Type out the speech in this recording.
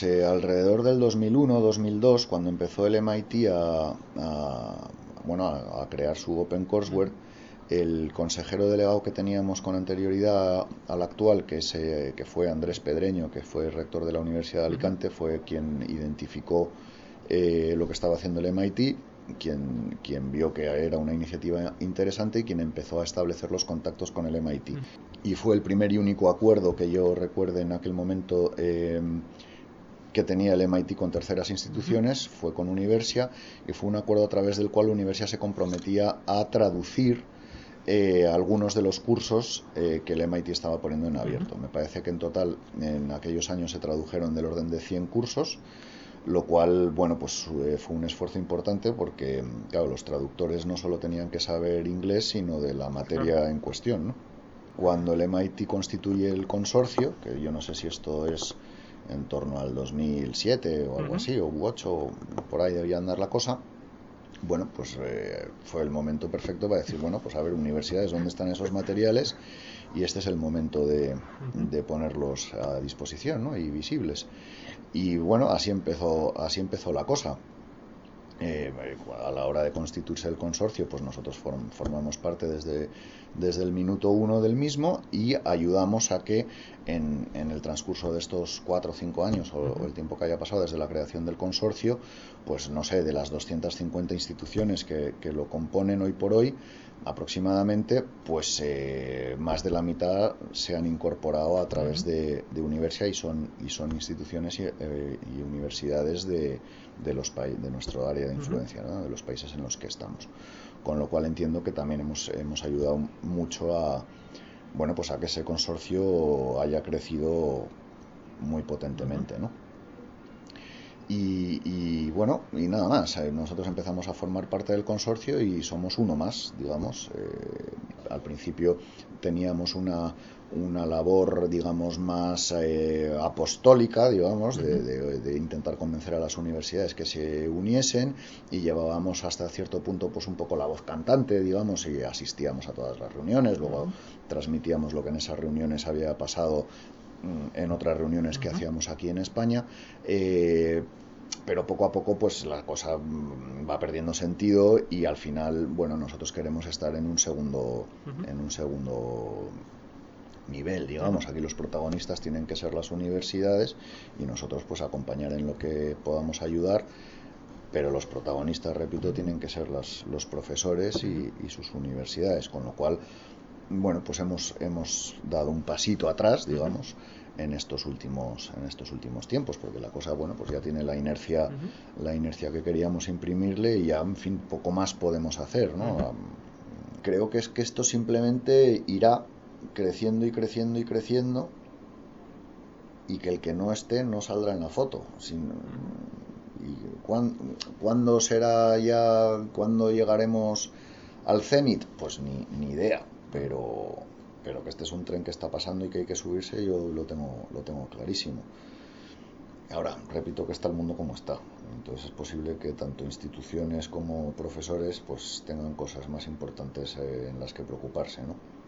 Alrededor del 2001-2002, cuando empezó el MIT a crear su OpenCourseWare, el consejero delegado que teníamos con anterioridad al actual, que fue Andrés Pedreño, que fue rector de la Universidad de Alicante, fue quien identificó lo que estaba haciendo el MIT, quien vio que era una iniciativa interesante y quien empezó a establecer los contactos con el MIT. Y fue el primer y único acuerdo que yo recuerde en aquel momento que tenía el MIT con terceras instituciones, fue con Universia, y fue un acuerdo a través del cual Universia se comprometía a traducir algunos de los cursos que el MIT estaba poniendo en abierto. Me parece que en total en aquellos años se tradujeron del orden de 100 cursos, lo cual, bueno, pues fue un esfuerzo importante porque, claro, los traductores no solo tenían que saber inglés, sino de la materia en cuestión, ¿no? Cuando el MIT constituye el consorcio, que yo no sé si esto es en torno al 2007 o algo así, o 2008, por ahí debía andar la cosa. Bueno, pues fue el momento perfecto para decir, bueno, pues a ver, universidades, ¿dónde están esos materiales? Y este es el momento de ponerlos a disposición, ¿no? Y visibles. Y bueno, así empezó la cosa. A la hora de constituirse el consorcio, pues nosotros formamos parte desde el minuto uno del mismo y ayudamos a que en el transcurso de estos 4 o 5 años o el tiempo que haya pasado desde la creación del consorcio, pues no sé, de las 250 instituciones que lo componen hoy por hoy, aproximadamente, pues más de la mitad se han incorporado a través de Universia y son instituciones y universidades de nuestro área de influencia, ¿no? De los países en los que estamos. Con lo cual entiendo que también hemos ayudado mucho bueno, pues a que ese consorcio haya crecido muy potentemente, ¿no? Bueno, y nada más. Nosotros empezamos a formar parte del consorcio y somos uno más, digamos. Al principio teníamos una labor, digamos, más apostólica, digamos, de intentar convencer a las universidades que se uniesen, y llevábamos hasta cierto punto pues un poco la voz cantante, digamos, y asistíamos a todas las reuniones, luego transmitíamos lo que en esas reuniones había pasado en otras reuniones que hacíamos aquí en España. Pero poco a poco pues la cosa va perdiendo sentido y al final, bueno, nosotros queremos estar en un segundo nivel, digamos. Aquí los protagonistas tienen que ser las universidades y nosotros pues acompañar en lo que podamos ayudar, pero los protagonistas, repito, tienen que ser los profesores y sus universidades, con lo cual, bueno, pues hemos dado un pasito atrás, digamos, en estos últimos tiempos, porque la cosa, bueno, pues ya tiene la inercia que queríamos imprimirle, y ya, en fin, poco más podemos hacer, ¿no? Creo que es que esto simplemente irá creciendo y creciendo y creciendo, y que el que no esté no saldrá en la foto. ¿Cuándo será ya, cuándo llegaremos al cenit? Pues ni idea, pero que este es un tren que está pasando y que hay que subirse, yo lo tengo clarísimo. Ahora, repito que está el mundo como está, entonces es posible que tanto instituciones como profesores pues tengan cosas más importantes en las que preocuparse, ¿no?